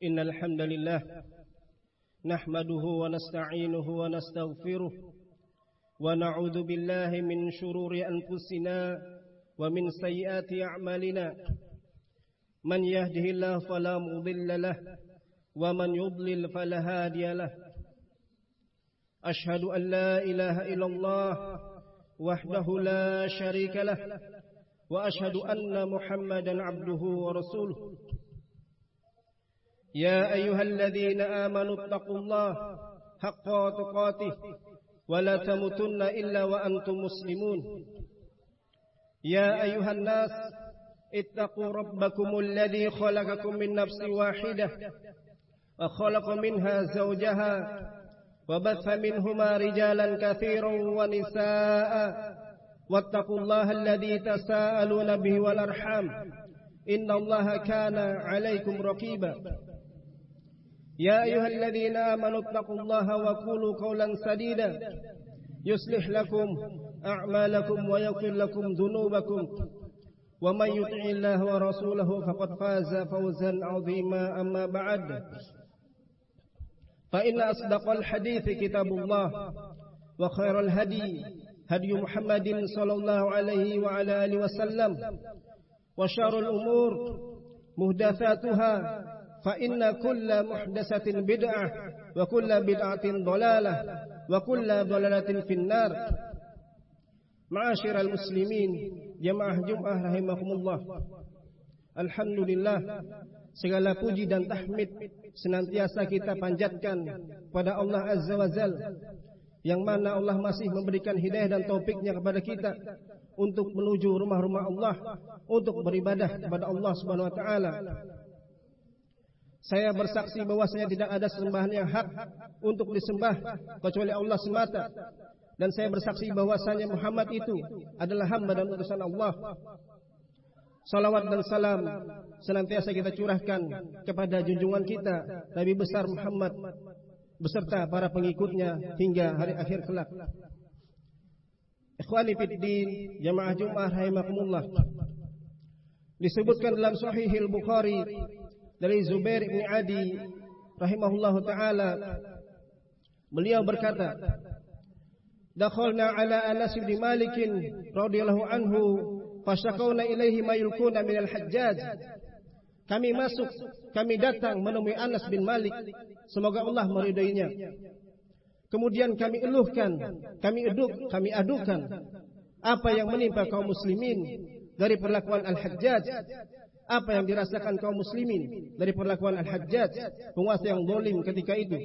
إن الحمد لله نحمده ونستعينه ونستغفره ونعوذ بالله من شرور أنفسنا ومن سيئات أعمالنا من يهده الله فلا مضل له ومن يضلل فلا هادي له أشهد أن لا إله إلا الله وحده لا شريك له وأشهد أن محمدا عبده ورسوله يا أيها الذين آمنوا اتقوا الله حق تقاته ولا تموتن إلا وأنتم مسلمون يا أيها الناس اتقوا ربكم الذي خلقكم من نفس واحدة وخلق منها زوجها وبث منهما رجالا كثيرا ونساء واتقوا الله الذي تساءلون به والأرحام إن الله كان عليكم رقيبا يا أيها الذين آمنوا اتقوا الله وقولوا قولا سديدا يصلح لكم أعمالكم ويغفر لكم ذنوبكم ومن يطع الله ورسوله فقد فاز فوزا عظيما أما بعد فإن أصدق الحديث كتاب الله وخير الهدي هدي محمد صلى الله عليه وعلى آله وسلم وشر الأمور محدثاتها فإن كل محدثة بدعة وكل بدعة ضلالة وكل ضلالة في النار. Ma'asyiral muslimin, jamaah Jumat rahimakumullah. Alhamdulillah, segala puji dan tahmid senantiasa kita panjatkan pada Allah Azza wa Jalla, yang mana Allah masih memberikan hidayah dan taufiknya kepada kita untuk menuju rumah-rumah Allah, untuk beribadah kepada Allah Subhanahu wa taala. Saya bersaksi bahwasanya tidak ada sembahan yang hak untuk disembah kecuali Allah semata, dan saya bersaksi bahwasanya Muhammad itu adalah hamba dan utusan Allah. Salawat dan salam senantiasa kita curahkan kepada junjungan kita Nabi besar Muhammad beserta para pengikutnya hingga hari akhir kelak. Ikhwani fid din, jamaah Jumat rahimakumullah. Disebutkan dalam Sahihil Bukhari dari Zubair bin Adi rahimahullahu taala, beliau berkata, dakhalna ala Anas bin Malik radhiyallahu anhu fashakawna ilaihi ma yulkuna minal Hajjaj. Kami datang menemui Anas bin Malik, semoga Allah meridainya. Kemudian kami eluhkan, kami adukan apa yang menimpa kaum muslimin dari perlakuan Al-Hajjaj, apa yang dirasakan kaum muslimin dari perlakuan Al-Hajjaj, penguasa yang zalim ketika itu.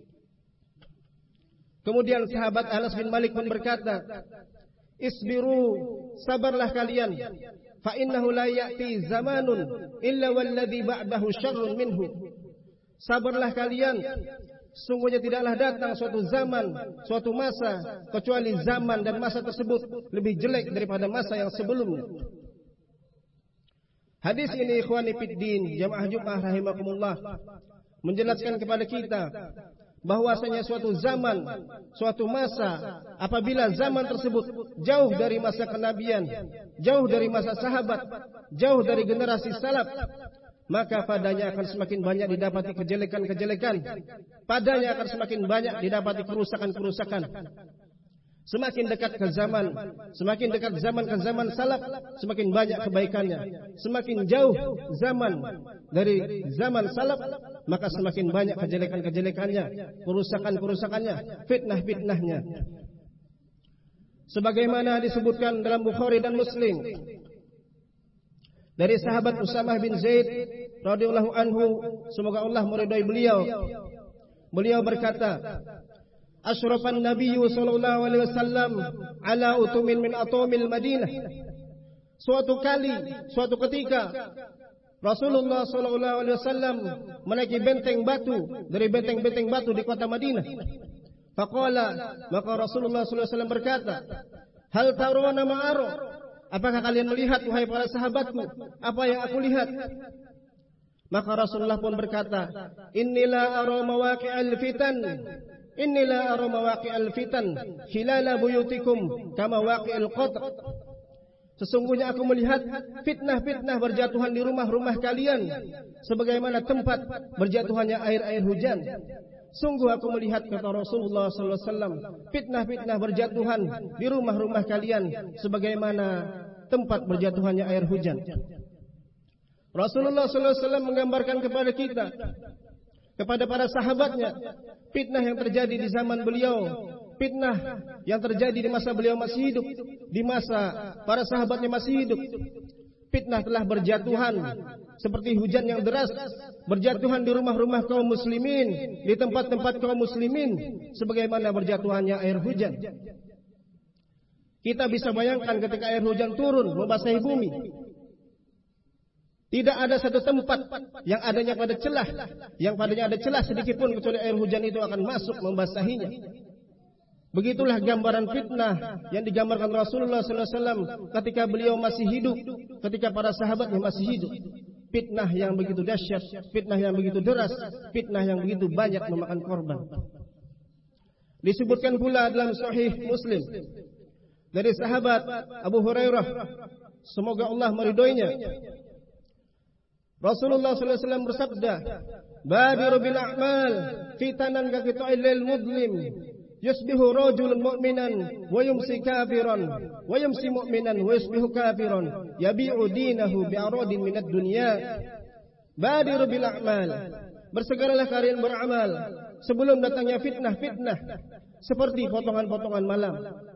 Kemudian sahabat Anas bin Malik pun berkata, isbiru, sabarlah kalian, fa innahu la ya'ti zamanun illa walladhi ba'dahu syarrun minhu. Sabarlah kalian, sungguhnya tidaklah datang suatu zaman, suatu masa, kecuali zaman dan masa tersebut lebih jelek daripada masa yang sebelumnya. Hadis ini ikhwani fiddin, jamaah Jumat rahimakumullah, menjelaskan kepada kita bahwasanya suatu zaman, suatu masa, apabila zaman tersebut jauh dari masa kenabian, jauh dari masa sahabat, jauh dari generasi salaf, maka padanya akan semakin banyak didapati kejelekan-kejelekan, padanya akan semakin banyak didapati kerusakan-kerusakan. Semakin dekat ke zaman, semakin dekat zaman ke zaman salaf, semakin banyak kebaikannya. Semakin jauh zaman dari zaman salaf, maka semakin banyak kejelekan-kejelekannya, kerusakan-kerusakannya, fitnah-fitnahnya. Sebagaimana disebutkan dalam Bukhari dan Muslim dari sahabat Usamah bin Zaid radhiyallahu anhu, semoga Allah meridai beliau. Beliau berkata, asyrafan nabiyyu sallallahu alaihi wasallam ala utumin min atumil Madinah. Suatu ketika Rasulullah sallallahu alaihi wasallam menaiki benteng batu dari benteng-benteng batu di kota Madinah. Faqala, maka Rasulullah sallallahu alaihi wasallam berkata, hal tarawna ma ara? Apakah kalian melihat wahai para sahabatku apa yang aku lihat? Maka Rasulullah pun berkata, innila ara mawaqi'al fitan. Inilah aroma waqi'al fitan khilala buyutikum kama waqi'il qatr. Sesungguhnya aku melihat fitnah-fitnah berjatuhan di rumah-rumah kalian, sebagaimana tempat berjatuhannya air-air hujan. Sungguh aku melihat, kata Rasulullah sallallahu alaihi wasallam, fitnah-fitnah berjatuhan di rumah-rumah kalian, sebagaimana tempat berjatuhannya air hujan. Rasulullah sallallahu alaihi wasallam menggambarkan kepada kita, kepada para sahabatnya, fitnah yang terjadi di zaman beliau, fitnah yang terjadi di masa beliau masih hidup, di masa para sahabatnya masih hidup. Fitnah telah berjatuhan seperti hujan yang deras, berjatuhan di rumah-rumah kaum muslimin, di tempat-tempat kaum muslimin, sebagaimana berjatuhannya air hujan. Kita bisa bayangkan ketika air hujan turun membasahi bumi, tidak ada satu tempat yang adanya pada celah, yang padanya ada celah sedikit pun, kecuali air hujan itu akan masuk membasahinya. Begitulah gambaran fitnah yang digambarkan Rasulullah SAW ketika beliau masih hidup, ketika para sahabatnya masih hidup. Fitnah yang begitu dahsyat, fitnah yang begitu deras, fitnah yang begitu banyak memakan korban. Disebutkan pula dalam Sahih Muslim dari sahabat Abu Hurairah, semoga Allah meridhoinya, Rasulullah SAW bersabda, "Badiru bil a'mal fitanan ka qita'il mudlim, yusbihu rajulun mu'minan wa yumsi kafiran, wa yumsi mu'minan wa yusbihu kafiran, yabi'u dinahu bi'aradin minad dunya." Badiru bil a'mal, bersegeralah kalian beramal sebelum datangnya fitnah-fitnah seperti potongan-potongan malam.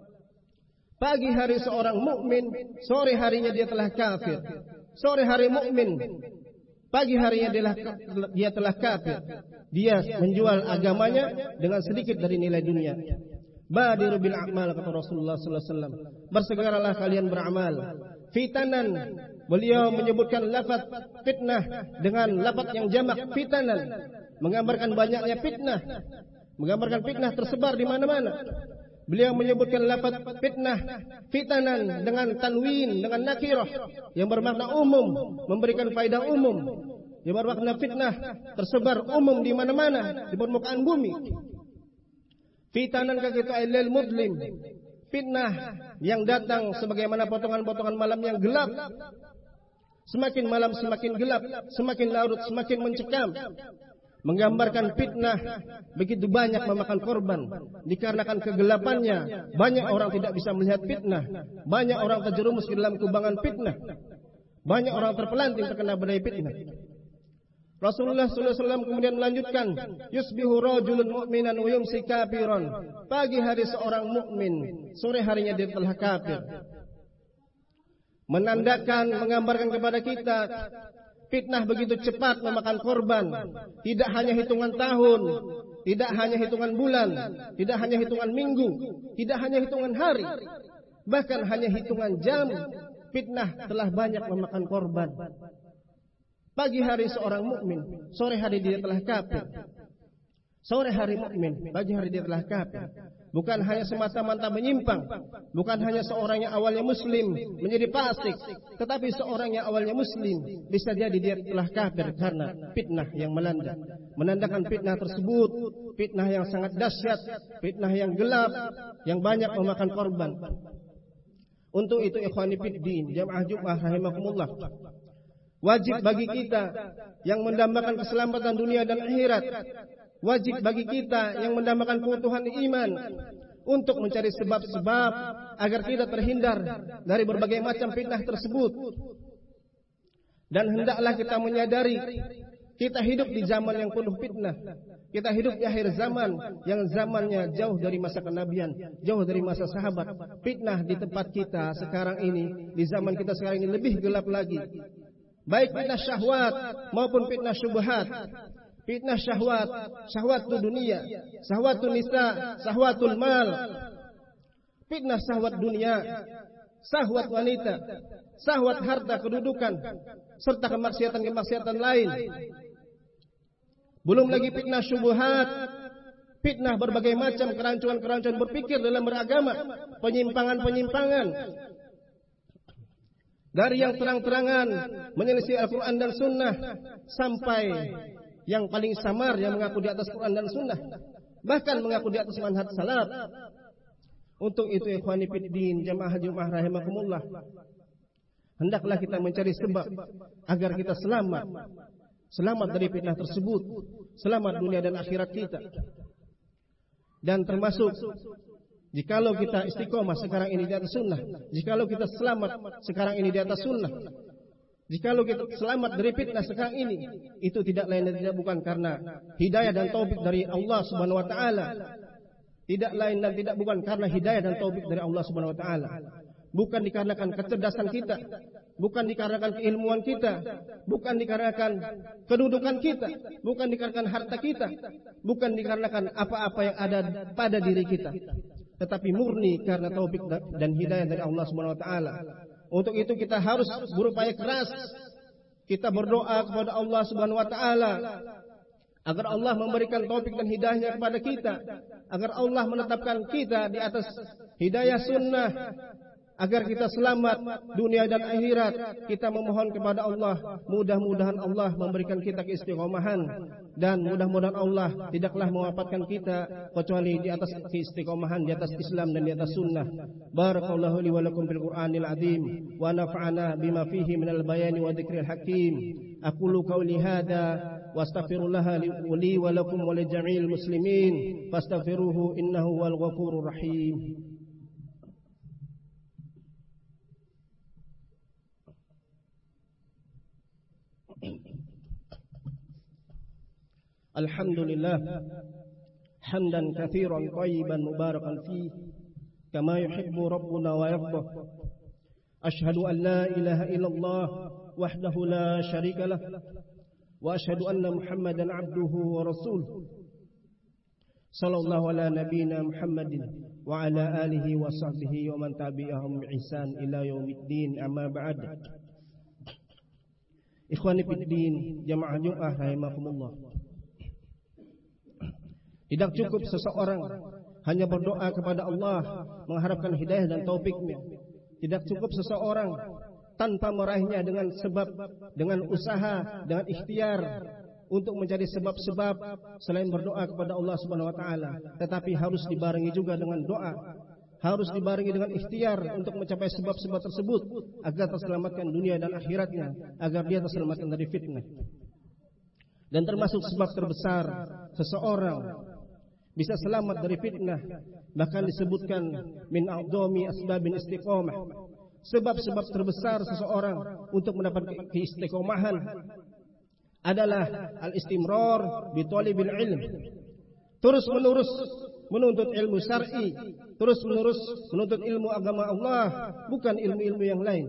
Pagi hari seorang mukmin, sore harinya dia telah kafir. Sore hari mukmin, pagi harinya dia telah kafir. Dia menjual agamanya dengan sedikit dari nilai dunia. Badiru bil a'mal, kata Rasulullah sallallahu alaihi wasallam. Bersegeralah kalian beramal. Fitanan, beliau menyebutkan lafaz fitnah dengan lafaz yang jamak fitanan, menggambarkan banyaknya fitnah, menggambarkan fitnah tersebar di mana-mana. Beliau menyebutkan lafaz fitnah, fitanan dengan tanwin, dengan nakirah yang bermakna umum, memberikan faedah umum. Yang bermakna fitnah tersebar umum di mana-mana di permukaan bumi. Fitanan ka qita'il mudlim, fitnah yang datang sebagaimana potongan-potongan malam yang gelap. Semakin malam semakin gelap, semakin larut semakin mencekam. Menggambarkan fitnah begitu banyak memakan korban. Dikarenakan kegelapannya, banyak orang tidak bisa melihat fitnah. Banyak orang terjerumus ke dalam kubangan fitnah. Banyak orang terpelanting terkena badai fitnah. Rasulullah SAW kemudian melanjutkan, yusbihu rajulun mu'minan wa yumsi kafiran. Pagi hari seorang mukmin, sore harinya dia telah kafir. Menandakan, menggambarkan kepada kita, fitnah begitu cepat memakan korban. Tidak hanya hitungan tahun, tidak hanya hitungan bulan, tidak hanya hitungan minggu, tidak hanya hitungan hari, bahkan hanya hitungan jam, fitnah telah banyak memakan korban. Pagi hari seorang mukmin, sore hari dia telah kafir. Sore hari mukmin, pagi hari dia telah kafir. Bukan hanya semata-mata menyimpang, bukan hanya seorang yang awalnya muslim menjadi fasik, tetapi seorang yang awalnya muslim bisa jadi dia telah kafir karena fitnah yang melanda. Menandakan fitnah tersebut, fitnah yang sangat dahsyat, fitnah yang gelap, yang banyak memakan korban. Untuk itu ikhwani fiddin, jamaah Jumat rahimakumullah, wajib bagi kita yang mendambakan keselamatan dunia dan akhirat, wajib bagi kita yang mendambakan keutuhan iman untuk mencari sebab-sebab agar kita terhindar dari berbagai macam fitnah tersebut. Dan hendaklah kita menyadari kita hidup di zaman yang penuh fitnah. Kita hidup di akhir zaman yang zamannya jauh dari masa kenabian, jauh dari masa sahabat. Fitnah di tempat kita sekarang ini, di zaman kita sekarang ini lebih gelap lagi. Baik fitnah syahwat maupun fitnah syubhat. Fitnah syahwat, syahwatul dunia, syahwatul nisa, syahwatul mal. Fitnah syahwat dunia, syahwat wanita, syahwat harta kedudukan, serta kemaksiatan-kemaksiatan lain. Belum lagi fitnah syubhat, fitnah berbagai macam kerancuan-kerancuan berpikir dalam beragama, penyimpangan-penyimpangan. Dari yang terang-terangan menyelisih Al-Quran dan Sunnah, sampai yang paling samar yang mengaku di atas Quran dan Sunnah, bahkan mengaku di atas manhaj salaf. Untuk itu ikhwani fiddin, jamaah Jumat rahimakumullah, hendaklah kita mencari sebab agar kita selamat dari fitnah tersebut, selamat dunia dan akhirat kita. Dan termasuk jikalau kita istiqomah sekarang ini di atas sunnah, jikalau kita selamat sekarang ini di atas sunnah, jikalau kita selamat dari fitnah sekarang ini, itu tidak lain dan tidak bukan karena hidayah dan taufik dari Allah Subhanahu wa taala. Tidak lain dan tidak bukan karena hidayah dan taufik dari Allah Subhanahu wa taala. Bukan dikarenakan kecerdasan kita, bukan dikarenakan keilmuan kita, bukan dikarenakan kedudukan kita, bukan dikarenakan harta kita, bukan dikarenakan apa-apa yang ada pada diri kita, tetapi murni karena taufik dan hidayah dari Allah Subhanahu wa taala. Untuk itu kita harus berupaya keras, kita berdoa kepada Allah Subhanahu wa taala agar Allah memberikan taufik dan hidayahnya kepada kita, agar Allah menetapkan kita di atas hidayah sunnah, agar kita selamat dunia dan akhirat. Kita memohon kepada Allah, mudah-mudahan Allah memberikan kita keistiqomahan, dan mudah-mudahan Allah tidaklah mewafatkan kita kecuali di atas keistiqomahan, di atas Islam dan di atas sunnah. Barakallahu li wa lakum fil Qur'anil azim wa nafa'ana bima fihi minal bayani wa dzikril hakim. Aqulu qawli hadza wa astaghfirullah li wa lakum wa li jami'il muslimin fastaghfiruhu innahu wal ghafurur rahim. Alhamdulillah hamdan katsiran thayyiban mubarakan fihi kama yuhibbu rabbuna wa yardah. Ashhadu an la ilaha illallah wahdahu la syarika lah wa ashhadu anna Muhammadan abduhu wa rasuluh. Sallallahu ala nabiyyina Muhammadin wa ala alihi wa sahbihi wa man tabi'ahum bi ihsan ila yaumiddin. Amma ba'd. Ikhwani fid din, jamaah Jumat rahimakumullah. Tidak cukup seseorang hanya berdoa kepada Allah mengharapkan hidayah dan taufiknya. Tidak cukup seseorang tanpa meraihnya dengan sebab, dengan usaha, dengan ikhtiar untuk mencari sebab-sebab selain berdoa kepada Allah Subhanahu wa taala, tetapi harus dibarengi juga dengan doa, harus dibarengi dengan ikhtiar untuk mencapai sebab-sebab tersebut agar terselamatkan dunia dan akhiratnya, agar dia terselamatkan dari fitnah. Dan termasuk sebab terbesar seseorang bisa selamat dari fitnah, bahkan disebutkan min a'dhami asbabin istiqomah, sebab-sebab terbesar seseorang untuk mendapat keistiqomahan adalah al-istimrar bi thalibil ilm, terus menerus menuntut ilmu syar'i, terus menerus menuntut ilmu agama Allah, bukan ilmu-ilmu yang lain.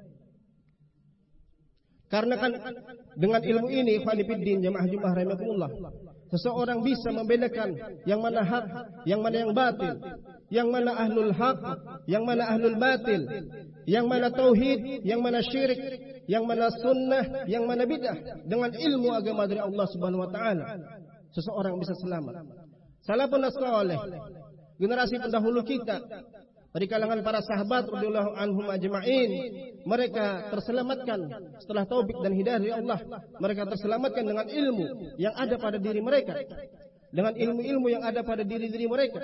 Karena kan dengan ilmu ini, ikhwani fiddin, jamaah Jumat rahimakumullah, seseorang bisa membedakan yang mana hak, yang mana yang batil, yang mana ahlul haq, yang mana ahlul batil, yang mana tauhid, yang mana syirik, yang mana sunnah, yang mana bid'ah. Dengan ilmu agama dari Allah Subhanahu wa taala, seseorang bisa selamat. Salafun saleh, generasi pendahulu kita dari kalangan para sahabat radhiyallahu anhum ajma'in, mereka terselamatkan setelah taufik dan hidayah dari Allah. Mereka terselamatkan dengan ilmu yang ada pada diri mereka, dengan ilmu-ilmu yang ada pada diri-diri mereka.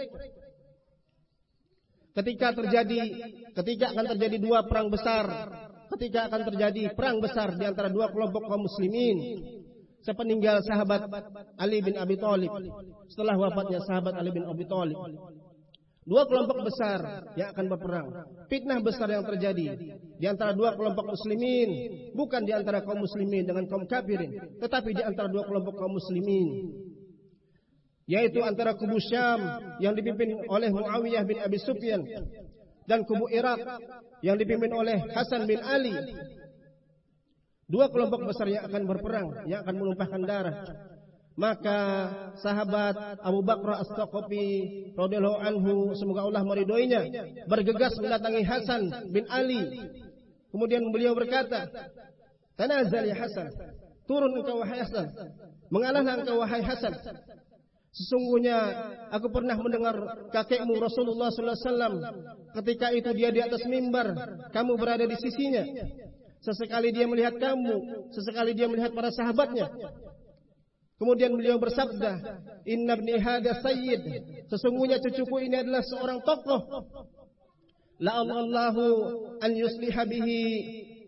Ketika akan terjadi dua perang besar, ketika akan terjadi perang besar di antara dua kelompok kaum muslimin sepeninggal sahabat Ali bin Abi Thalib, setelah wafatnya sahabat Ali bin Abi Thalib, dua kelompok besar yang akan berperang. Fitnah besar yang terjadi di antara dua kelompok muslimin, bukan di antara kaum muslimin dengan kaum kafirin, tetapi di antara dua kelompok kaum muslimin, yaitu antara kubu Syam yang dipimpin oleh Muawiyah bin Abi Sufyan dan kubu Irak yang dipimpin oleh Hasan bin Ali. Dua kelompok besar yang akan berperang, yang akan menumpahkan darah. Maka sahabat Abu Bakar As-Saqafi radhiyallahu anhu, semoga Allah meridhoinya, bergegas mendatangi Hasan bin Ali. Kemudian beliau berkata, "Tanazal ya Hasan, turun engkau wahai Hasan, mengalahlah engkau wahai Hasan. Sesungguhnya aku pernah mendengar kakekmu Rasulullah sallallahu alaihi wasallam ketika itu dia di atas mimbar, kamu berada di sisinya. Sesekali dia melihat kamu, sesekali dia melihat para sahabatnya." Kemudian beliau bersabda, "Inna ibni hadha sayyid, sesungguhnya cucuku ini adalah seorang tokoh. La'allahu an yusliha bihi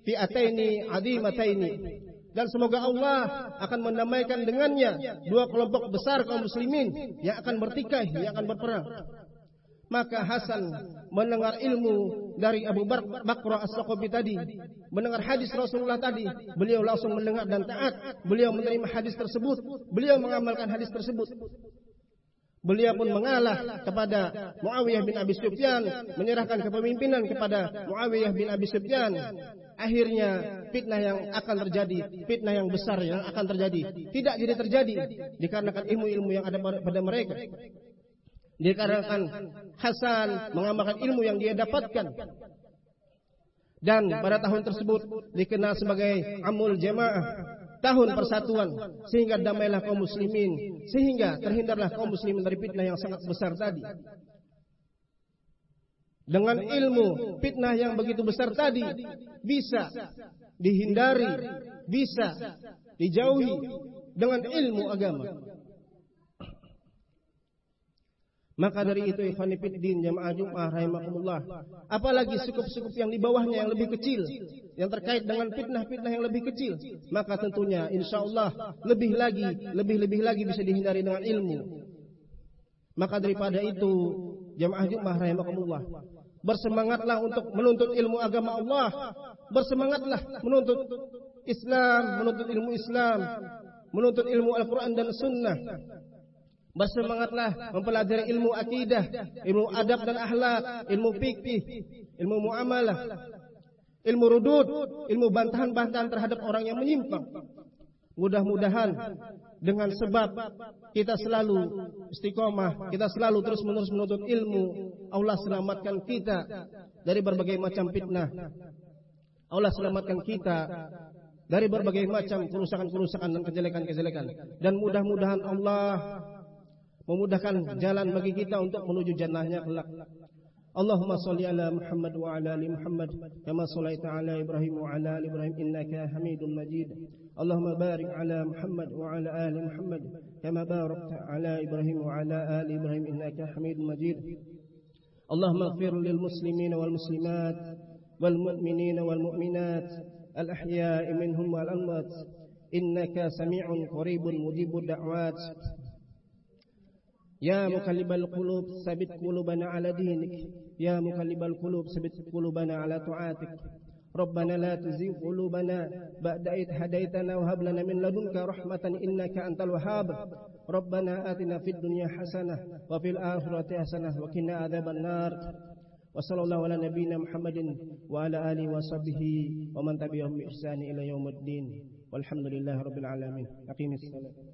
fi'ataini 'azimataini. Dan semoga Allah akan mendamaikan dengannya dua kelompok besar kaum muslimin yang akan bertikai, yang akan berperang. Maka Hasan mendengar ilmu dari Abu Bakr As-Saqafi tadi, mendengar hadis Rasulullah tadi, beliau langsung mendengar dan taat. Beliau menerima hadis tersebut, beliau mengamalkan hadis tersebut. Beliau pun mengalah kepada Muawiyah bin Abi Sufyan, menyerahkan kepemimpinan kepada Muawiyah bin Abi Sufyan. Akhirnya fitnah yang akan terjadi, fitnah yang besar yang akan terjadi, tidak jadi terjadi dikarenakan ilmu-ilmu yang ada pada mereka. Dikarenakan Hasan mengamalkan ilmu yang dia dapatkan. Dan pada tahun tersebut dikenal sebagai Amul Jamaah, tahun persatuan, sehingga damailah kaum muslimin, sehingga terhindarlah kaum muslimin dari fitnah yang sangat besar tadi. Dengan ilmu fitnah yang begitu besar tadi bisa dihindari, bisa dijauhi dengan ilmu agama. Maka dari itu ikhwani fiddin jamaah Jumat rahimakumullah, apalagi sukup-sukup yang di bawahnya yang lebih kecil, yang terkait dengan fitnah-fitnah yang lebih kecil, maka tentunya insyaallah lebih lagi bisa dihindari dengan ilmu. Maka daripada itu jamaah Jumat rahimakumullah, bersemangatlah untuk menuntut ilmu agama Allah, bersemangatlah menuntut Islam, menuntut ilmu Islam, menuntut ilmu Al-Quran dan Sunnah. Bersemangatlah mempelajari ilmu akidah, ilmu adab dan akhlak, ilmu fikih, ilmu muamalah, ilmu rudud, ilmu bantahan-bantahan terhadap orang yang menyimpang. Mudah-mudahan dengan sebab kita selalu istiqomah, kita selalu terus-menerus menuntut ilmu, Allah selamatkan kita dari berbagai macam fitnah. Allah selamatkan kita dari berbagai macam kerusakan-kerusakan dan kejelekan-kejelekan. Dan mudah-mudahan Allah memudahkan jalan bagi kita untuk menuju jannahnya kelak. Allahumma salli ala Muhammad wa ala ali Muhammad kama shallaita ala Ibrahim wa ala ali Ibrahim innaka Hamidum Majid. Allahumma barik ala Muhammad wa ala ali Muhammad kama barakta ala Ibrahim wa ala ali Ibrahim innaka Hamidum Majid. Allahumma ighfir lil muslimin wal muslimat wal mu'minin wal mu'minat al ahya'i minhum wal amwat innaka sami'un qaribun mujibud da'wat. Ya muqallibal qulub sabit qulubana ala dinik, ya muqallibal qulub sabit qulubana ala ta'atik. Rabbana la tuzigh qulubana ba'da idh hadaitana wa hab lana min ladunka rahmatan innaka antal wahhab. Rabbana atina fid dunya hasanah wa fil akhirati hasanah wa qina adzaban nar. Wa sallallahu ala nabiyyina Muhammadin wa ala alihi wa sahbihi wa man tabi'ahum bi ihsani ila yaumiddin. Walhamdulillahirabbil alamin. Aqimis salat.